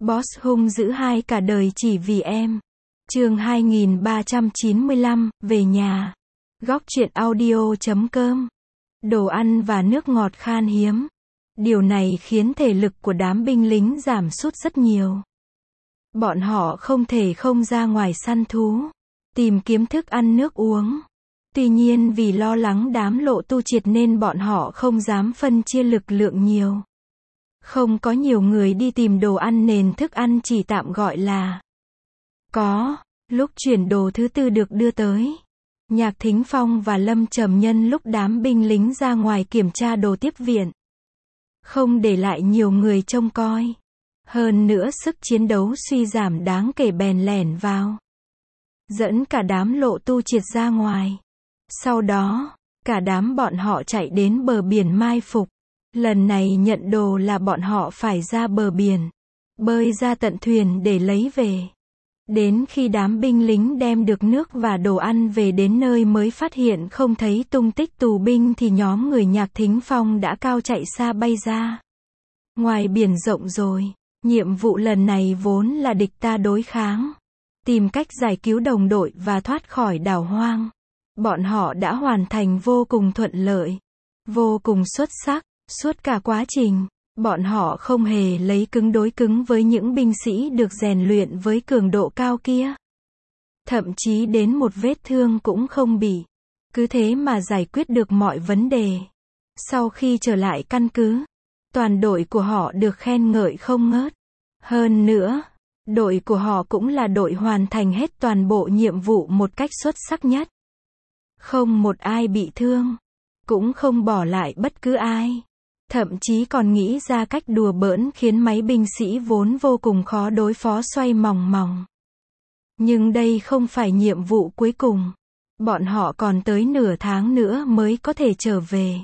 Boss hung dữ hai cả đời chỉ vì em. Chương 2395, về nhà. Góc truyện audio.com. Đồ ăn và nước ngọt khan hiếm. Điều này khiến thể lực của đám binh lính giảm sút rất nhiều. Bọn họ không thể không ra ngoài săn thú, tìm kiếm thức ăn nước uống. Tuy nhiên vì lo lắng đám Lộ Tu Triệt nên bọn họ không dám phân chia lực lượng nhiều. Không có nhiều người đi tìm đồ ăn nên thức ăn chỉ tạm gọi là có. Lúc chuyển đồ thứ tư được đưa tới, Nhạc Thính Phong và Lâm Trầm Nhân lúc đám binh lính ra ngoài kiểm tra đồ tiếp viện, không để lại nhiều người trông coi. Hơn nữa sức chiến đấu suy giảm đáng kể bèn lẻn vào, dẫn cả đám Lộ Tu Triệt ra ngoài. Sau đó, cả đám bọn họ chạy đến bờ biển mai phục. Lần này nhận đồ là bọn họ phải ra bờ biển, bơi ra tận thuyền để lấy về. Đến khi đám binh lính đem được nước và đồ ăn về đến nơi mới phát hiện không thấy tung tích tù binh thì nhóm người Nhạc Thính Phong đã cao chạy xa bay ra ngoài biển rộng rồi. Nhiệm vụ lần này vốn là địch ta đối kháng, tìm cách giải cứu đồng đội và thoát khỏi đảo hoang. Bọn họ đã hoàn thành vô cùng thuận lợi, vô cùng xuất sắc. Suốt cả quá trình, bọn họ không hề lấy cứng đối cứng với những binh sĩ được rèn luyện với cường độ cao kia. Thậm chí đến một vết thương cũng không bị. Cứ thế mà giải quyết được mọi vấn đề. Sau khi trở lại căn cứ, toàn đội của họ được khen ngợi không ngớt. Hơn nữa, đội của họ cũng là đội hoàn thành hết toàn bộ nhiệm vụ một cách xuất sắc nhất. Không một ai bị thương, cũng không bỏ lại bất cứ ai. Thậm chí còn nghĩ ra cách đùa bỡn khiến mấy binh sĩ vốn vô cùng khó đối phó xoay mòng mòng. Nhưng đây không phải nhiệm vụ cuối cùng. Bọn họ còn tới nửa tháng nữa mới có thể trở về.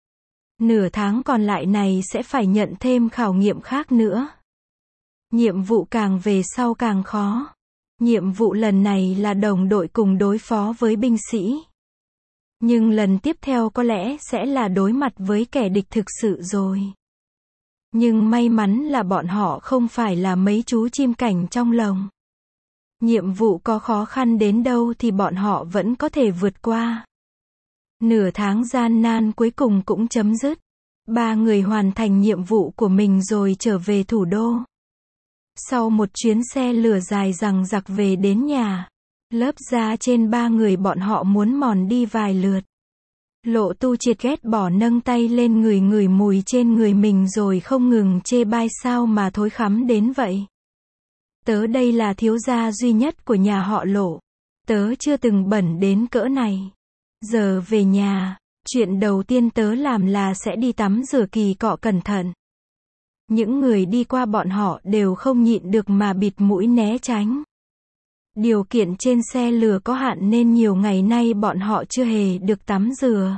Nửa tháng còn lại này sẽ phải nhận thêm khảo nghiệm khác nữa. Nhiệm vụ càng về sau càng khó. Nhiệm vụ lần này là đồng đội cùng đối phó với binh sĩ. Nhưng lần tiếp theo có lẽ sẽ là đối mặt với kẻ địch thực sự rồi. Nhưng may mắn là bọn họ không phải là mấy chú chim cảnh trong lồng. Nhiệm vụ có khó khăn đến đâu thì bọn họ vẫn có thể vượt qua. Nửa tháng gian nan cuối cùng cũng chấm dứt. Ba người hoàn thành nhiệm vụ của mình rồi trở về thủ đô. Sau một chuyến xe lửa dài dằng dặc về đến nhà, lớp da trên ba người bọn họ muốn mòn đi vài lượt. Lộ Tu Triệt ghét bỏ nâng tay lên ngửi mùi trên người mình rồi không ngừng chê bai sao mà thối khắm đến vậy. Tớ đây là thiếu gia duy nhất của nhà họ Lộ. Tớ chưa từng bẩn đến cỡ này. Giờ về nhà, chuyện đầu tiên tớ làm là sẽ đi tắm rửa kỳ cọ cẩn thận. Những người đi qua bọn họ đều không nhịn được mà bịt mũi né tránh. Điều kiện trên xe lửa có hạn nên nhiều ngày nay bọn họ chưa hề được tắm rửa.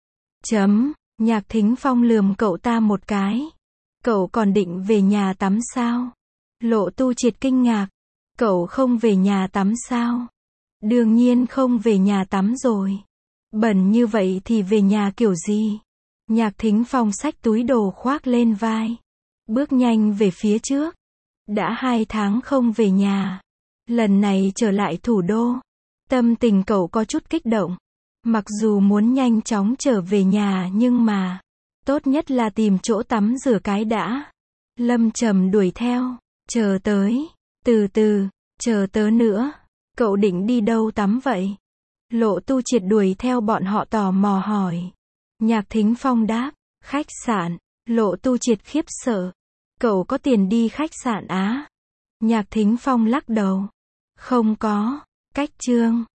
Nhạc Thính Phong lườm cậu ta một cái. Cậu còn định về nhà tắm sao? Lộ Tu Triệt kinh ngạc. Cậu không về nhà tắm sao? Đương nhiên không về nhà tắm rồi. Bẩn như vậy thì về nhà kiểu gì? Nhạc Thính Phong xách túi đồ khoác lên vai, bước nhanh về phía trước. Đã 2 tháng không về nhà. Lần này trở lại thủ đô, tâm tình cậu có chút kích động. Mặc dù muốn nhanh chóng trở về nhà nhưng mà, tốt nhất là tìm chỗ tắm rửa cái đã. Lâm Trầm đuổi theo, chờ tới, từ từ, chờ tớ nữa. Cậu định đi đâu tắm vậy? Lộ Tu Triệt đuổi theo bọn họ tò mò hỏi. Nhạc Thính Phong đáp, khách sạn. Lộ Tu Triệt khiếp sợ. Cậu có tiền đi khách sạn á? Nhạc Thính Phong lắc đầu. Không có, cách chương.